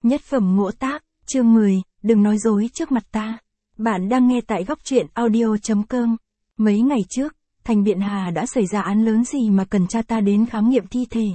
Nhất phẩm ngộ tác, chương 10, đừng nói dối trước mặt ta. Bạn đang nghe tại góc truyện audio.com. Mấy ngày trước, thành Biện Hà đã xảy ra án lớn gì mà cần cha ta đến khám nghiệm thi thể?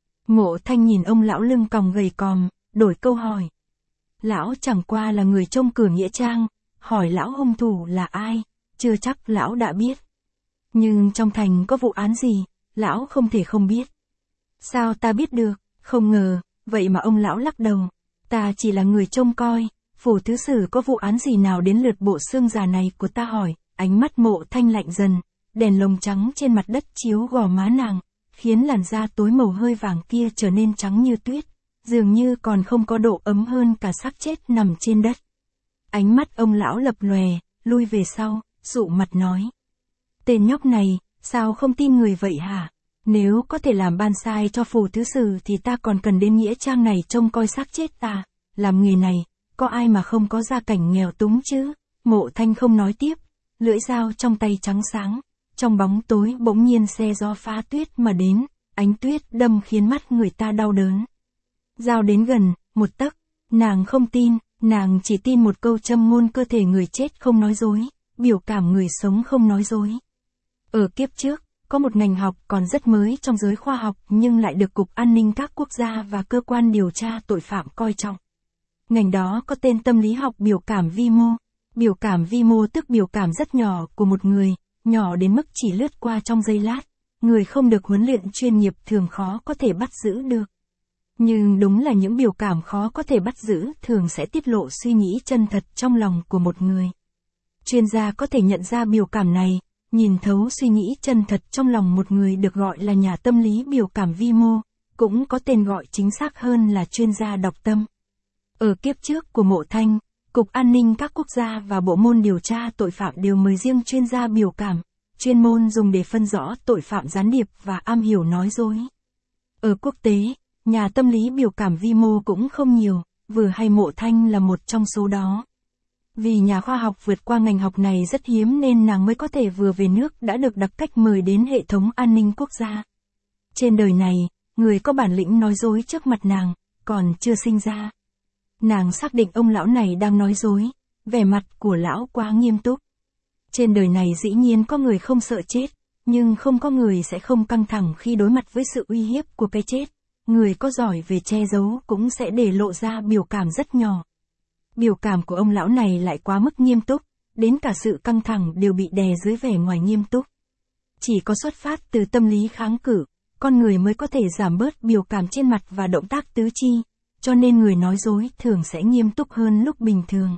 Ngộ Thanh nhìn ông lão lưng còng gầy còm, đổi câu hỏi. Lão chẳng qua là người trông cửa nghĩa trang, hỏi lão hung thủ là ai, chưa chắc lão đã biết. Nhưng trong thành có vụ án gì, lão không thể không biết. Sao ta biết được, không ngờ, vậy mà ông lão lắc đầu. Ta chỉ là người trông coi, phủ thứ sử có vụ án gì nào đến lượt bộ xương già này của ta hỏi, ánh mắt Mộ Thanh lạnh dần, đèn lồng trắng trên mặt đất chiếu gò má nàng, khiến làn da tối màu hơi vàng kia trở nên trắng như tuyết, dường như còn không có độ ấm hơn cả xác chết nằm trên đất. Ánh mắt ông lão lập lòe, lui về sau, dụ mặt nói. Tên nhóc này, sao không tin người vậy hả? Nếu có thể làm ban sai cho phủ thứ sử thì ta còn cần đến nghĩa trang này trông coi xác chết ta. Làm nghề này, có ai mà không có gia cảnh nghèo túng chứ? Mộ Thanh không nói tiếp, lưỡi dao trong tay trắng sáng. Trong bóng tối bỗng nhiên xe gió phá tuyết mà đến, ánh tuyết đâm khiến mắt người ta đau đớn. Dao đến gần, một tấc, nàng không tin, nàng chỉ tin một câu châm ngôn cơ thể người chết không nói dối, biểu cảm người sống không nói dối. Ở kiếp trước, có một ngành học còn rất mới trong giới khoa học nhưng lại được Cục An ninh các quốc gia và cơ quan điều tra tội phạm coi trọng. Ngành đó có tên tâm lý học biểu cảm vi mô. Biểu cảm vi mô tức biểu cảm rất nhỏ của một người, nhỏ đến mức chỉ lướt qua trong giây lát. Người không được huấn luyện chuyên nghiệp thường khó có thể bắt giữ được. Nhưng đúng là những biểu cảm khó có thể bắt giữ thường sẽ tiết lộ suy nghĩ chân thật trong lòng của một người. Chuyên gia có thể nhận ra biểu cảm này, nhìn thấu suy nghĩ chân thật trong lòng một người được gọi là nhà tâm lý biểu cảm vi mô, cũng có tên gọi chính xác hơn là chuyên gia đọc tâm. Ở kiếp trước của Mộ Thanh, Cục An ninh các quốc gia và Bộ môn điều tra tội phạm đều mời riêng chuyên gia biểu cảm, chuyên môn dùng để phân rõ tội phạm gián điệp và am hiểu nói dối. Ở quốc tế, nhà tâm lý biểu cảm vi mô cũng không nhiều, vừa hay Mộ Thanh là một trong số đó. Vì nhà khoa học vượt qua ngành học này rất hiếm nên nàng mới có thể vừa về nước đã được đặc cách mời đến hệ thống an ninh quốc gia. Trên đời này, người có bản lĩnh nói dối trước mặt nàng, còn chưa sinh ra. Nàng xác định ông lão này đang nói dối, vẻ mặt của lão quá nghiêm túc. Trên đời này dĩ nhiên có người không sợ chết, nhưng không có người sẽ không căng thẳng khi đối mặt với sự uy hiếp của cái chết. Người có giỏi về che giấu cũng sẽ để lộ ra biểu cảm rất nhỏ. Biểu cảm của ông lão này lại quá mức nghiêm túc, đến cả sự căng thẳng đều bị đè dưới vẻ ngoài nghiêm túc. Chỉ có xuất phát từ tâm lý kháng cự, con người mới có thể giảm bớt biểu cảm trên mặt và động tác tứ chi, cho nên người nói dối thường sẽ nghiêm túc hơn lúc bình thường.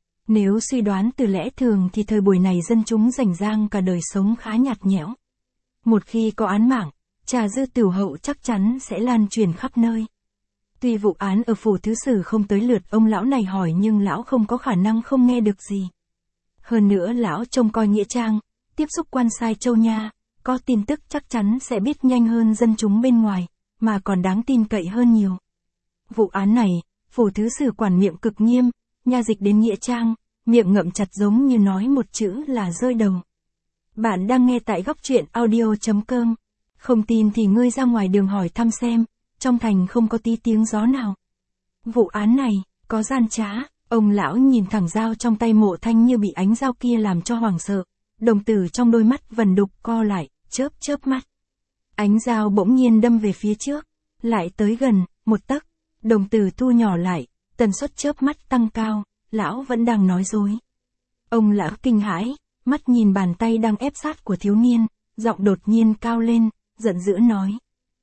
Nếu suy đoán từ lẽ thường thì thời buổi này dân chúng rảnh rang cả đời sống khá nhạt nhẽo. Một khi có án mạng, trà dư tửu hậu chắc chắn sẽ lan truyền khắp nơi. Tuy vụ án ở phủ thứ sử không tới lượt ông lão này hỏi nhưng lão không có khả năng không nghe được gì. Hơn nữa lão trông coi nghĩa trang, tiếp xúc quan sai châu nha, có tin tức chắc chắn sẽ biết nhanh hơn dân chúng bên ngoài, mà còn đáng tin cậy hơn nhiều. Vụ án này, phủ thứ sử quản miệng cực nghiêm, nha dịch đến nghĩa trang, miệng ngậm chặt giống như nói một chữ là rơi đầu. Bạn đang nghe tại góc truyện audio.com. Không tin thì ngươi ra ngoài đường hỏi thăm xem, trong thành không có tí tiếng gió nào. Vụ án này, có gian trá, ông lão nhìn thẳng dao trong tay Mộ Thanh như bị ánh dao kia làm cho hoảng sợ. Đồng tử trong đôi mắt vần đục co lại, chớp chớp mắt. Ánh dao bỗng nhiên đâm về phía trước, lại tới gần, một tấc. Đồng tử thu nhỏ lại, tần suất chớp mắt tăng cao, lão vẫn đang nói dối. Ông lão kinh hãi, mắt nhìn bàn tay đang ép sát của thiếu niên, giọng đột nhiên cao lên, giận dữ nói.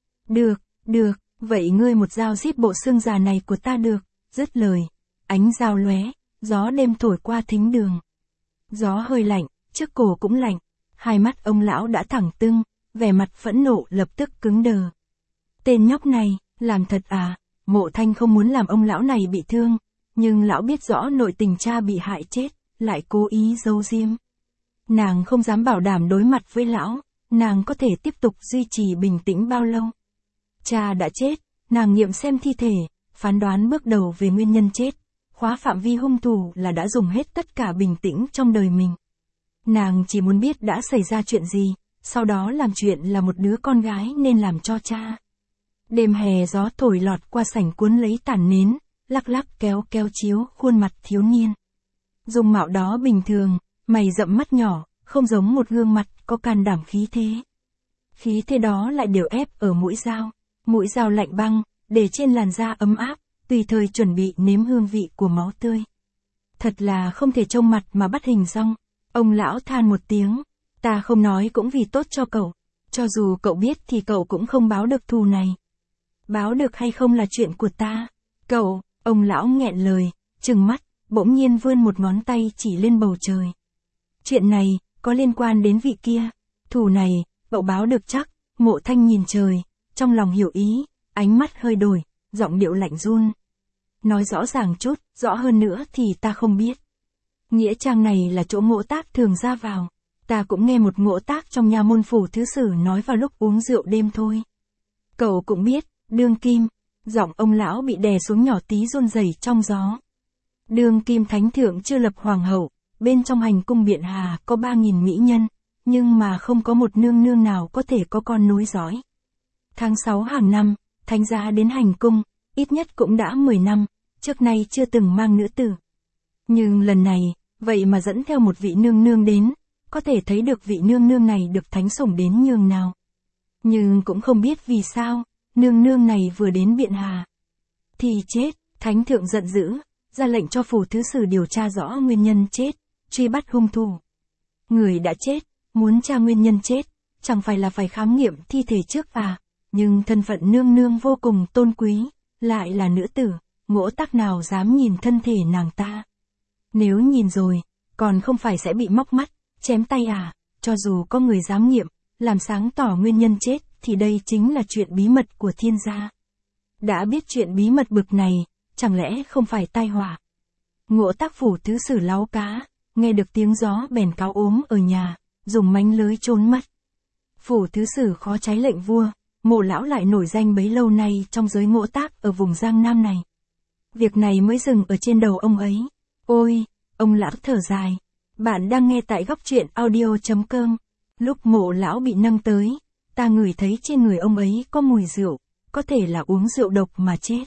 Được, vậy ngươi một dao giết bộ xương già này của ta được, dứt lời. Ánh dao lóe, gió đêm thổi qua thính đường. Gió hơi lạnh, trước cổ cũng lạnh, hai mắt ông lão đã thẳng tưng, vẻ mặt phẫn nộ lập tức cứng đờ. Tên nhóc này, làm thật à? Mộ Thanh không muốn làm ông lão này bị thương, nhưng lão biết rõ nội tình cha bị hại chết, lại cố ý giấu giếm. Nàng không dám bảo đảm đối mặt với lão, nàng có thể tiếp tục duy trì bình tĩnh bao lâu. Cha đã chết, nàng nghiệm xem thi thể, phán đoán bước đầu về nguyên nhân chết, khóa phạm vi hung thủ là đã dùng hết tất cả bình tĩnh trong đời mình. Nàng chỉ muốn biết đã xảy ra chuyện gì, sau đó làm chuyện là một đứa con gái nên làm cho cha. Đêm hè gió thổi lọt qua sảnh cuốn lấy tàn nến, lắc lắc kéo kéo chiếu khuôn mặt thiếu niên. Dung mạo đó bình thường, mày rậm mắt nhỏ, không giống một gương mặt có can đảm khí thế. Khí thế đó lại đều ép ở mũi dao lạnh băng, để trên làn da ấm áp, tùy thời chuẩn bị nếm hương vị của máu tươi. Thật là không thể trông mặt mà bắt hình dong. Ông lão than một tiếng, ta không nói cũng vì tốt cho cậu, cho dù cậu biết thì cậu cũng không báo được thù này. Báo được hay không là chuyện của ta. Cậu, ông lão nghẹn lời, trừng mắt, bỗng nhiên vươn một ngón tay chỉ lên bầu trời. Chuyện này, có liên quan đến vị kia. Thù này, cậu báo được chắc. Mộ Thanh nhìn trời, trong lòng hiểu ý, ánh mắt hơi đổi, giọng điệu lạnh run. Nói rõ ràng chút, rõ hơn nữa thì ta không biết. Nghĩa trang này là chỗ Ngỗ Tác thường ra vào. Ta cũng nghe một Ngỗ Tác trong nha môn phủ thứ sử nói vào lúc uống rượu đêm thôi. Cậu cũng biết, đương kim, giọng ông lão bị đè xuống nhỏ tí run rẩy trong gió. Đương kim thánh thượng chưa lập hoàng hậu, bên trong hành cung Biện Hà có 3.000 mỹ nhân, nhưng mà không có một nương nương nào có thể có con nối dõi. Tháng 6 hàng năm, thánh giá đến hành cung, ít nhất cũng đã 10 năm, trước nay chưa từng mang nữ tử. Nhưng lần này, vậy mà dẫn theo một vị nương nương đến, có thể thấy được vị nương nương này được thánh sủng đến nhường nào. Nhưng cũng không biết vì sao, nương nương này vừa đến Biện Hà thì chết. Thánh thượng giận dữ, ra lệnh cho phủ thứ sử điều tra rõ nguyên nhân chết, truy bắt hung thủ. Người đã chết, muốn tra nguyên nhân chết, chẳng phải là phải khám nghiệm thi thể trước à, nhưng thân phận nương nương vô cùng tôn quý, lại là nữ tử, Ngỗ Tác nào dám nhìn thân thể nàng ta. Nếu nhìn rồi, còn không phải sẽ bị móc mắt, chém tay à, cho dù có người giám nghiệm, làm sáng tỏ nguyên nhân chết, thì đây chính là chuyện bí mật của thiên gia. Đã biết chuyện bí mật bực này, chẳng lẽ không phải tai họa. Ngỗ Tác phủ thứ sử láu cá, nghe được tiếng gió bèn cáo ốm ở nhà, dùng mánh lưới trốn mất. Phủ thứ sử khó trái lệnh vua, Mộ lão lại nổi danh bấy lâu nay trong giới Ngỗ Tác ở vùng Giang Nam này. Việc này mới dừng ở trên đầu ông ấy. Ôi, ông lão thở dài. Bạn đang nghe tại góc truyện audio.com. Lúc Mộ lão bị nâng tới, ta ngửi thấy trên người ông ấy có mùi rượu, có thể là uống rượu độc mà chết.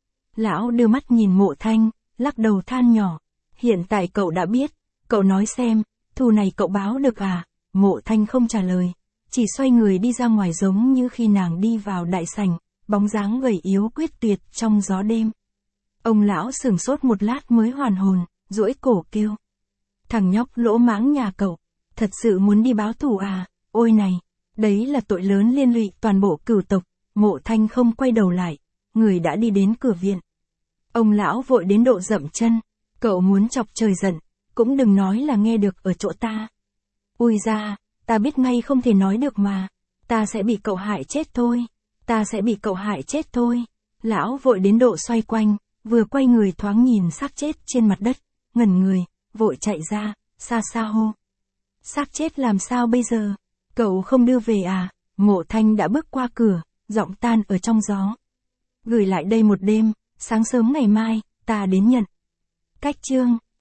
Lão đưa mắt nhìn Mộ Thanh, lắc đầu than nhỏ. Hiện tại cậu đã biết, cậu nói xem, thù này cậu báo được à? Mộ Thanh không trả lời, chỉ xoay người đi ra ngoài giống như khi nàng đi vào đại sảnh, bóng dáng gầy yếu quyết tuyệt trong gió đêm. Ông lão sửng sốt một lát mới hoàn hồn, duỗi cổ kêu. Thằng nhóc lỗ mãng nhà cậu, thật sự muốn đi báo thù à? Ôi này, đấy là tội lớn liên lụy toàn bộ cửu tộc. Mộ Thanh không quay đầu lại, người đã đi đến cửa viện. Ông lão vội đến độ dậm chân, cậu muốn chọc trời giận, cũng đừng nói là nghe được ở chỗ ta. Ui ra, ta biết ngay không thể nói được mà, ta sẽ bị cậu hại chết thôi, ta sẽ bị cậu hại chết thôi. Lão vội đến độ xoay quanh, vừa quay người thoáng nhìn xác chết trên mặt đất, ngẩn người, vội chạy ra, xa xa hô. Xác chết làm sao bây giờ? Cậu không đưa về à? Mộ Thanh đã bước qua cửa, giọng tan ở trong gió. Gửi lại đây một đêm, sáng sớm ngày mai, ta đến nhận. Cách chương